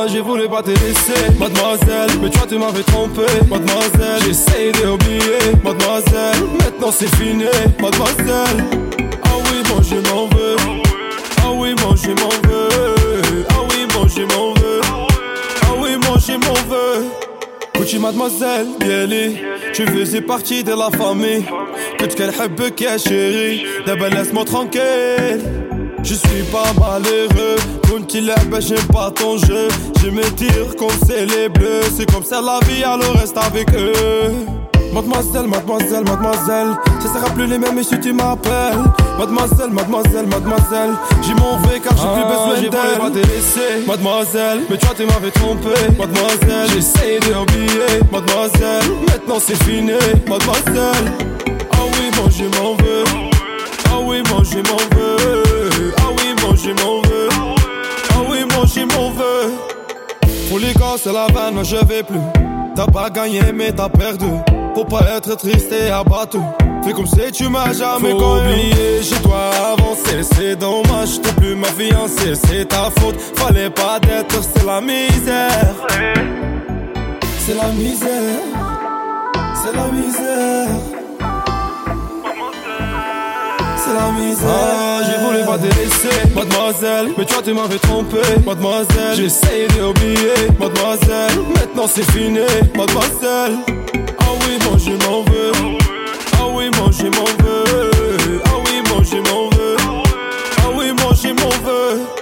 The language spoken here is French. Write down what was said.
j'ai voulu pas te laisser, mademoiselle, mais toi tu m'avais trompé, mademoiselle. J'ai essayé d'oublier, mademoiselle, maintenant c'est fini, mademoiselle. Ah oui, moi je m'en veux. Ah oui, moi je m'en veux. Ah oui, moi je m'en veux. Ah oui, moi je m'en veux. Gucci mademoiselle, Bieli, tu faisais partie de la famille. Que tu حبك يا chérie, d'abord laisse-moi tranquille. Je suis pas malheureux, كنت لعبة j'aime pas ton jeu. Je me tire comme c'est les bleus, c'est comme ça la vie alors reste avec eux. Mademoiselle, mademoiselle, mademoiselle, ça sera plus les mêmes si tu m'appelles. Mademoiselle, mademoiselle, mademoiselle, j'ai mon V car j'ai plus besoin d'elle. J'ai voulu pas te laisser, mademoiselle, mais toi tu m'avais trompé, mademoiselle. J'ai essayé d'oublier, mademoiselle, maintenant c'est fini, mademoiselle. Ah oui, moi je m'en veux. Ah oui, moi je m'en veux. Ah oui, moi je m'en veux. Ah oui, moi je m'en veux. Pour les gars c'est la vanne, moi je vais plus. T'as pas gagné mais t'as perdu. Faut pas être triste et abattu. Fais comme si tu m'as jamais connu. Faut oublier, je dois avancer. C'est dommage, t'es plus ma fiancée. C'est ta faute, fallait pas d'être. C'est la misère. C'est la misère. C'est la misère. C'est la misère. Ah, j'ai voulu pas te laisser, mademoiselle, mais toi tu m'avais trompé, mademoiselle. J'ai essayé d'oublier, mademoiselle, maintenant c'est fini, mademoiselle. Ah oui, moi je m'en veux. Ah oui, moi je m'en veux. Ah oui, moi je m'en veux. Ah oui, moi je m'en veux.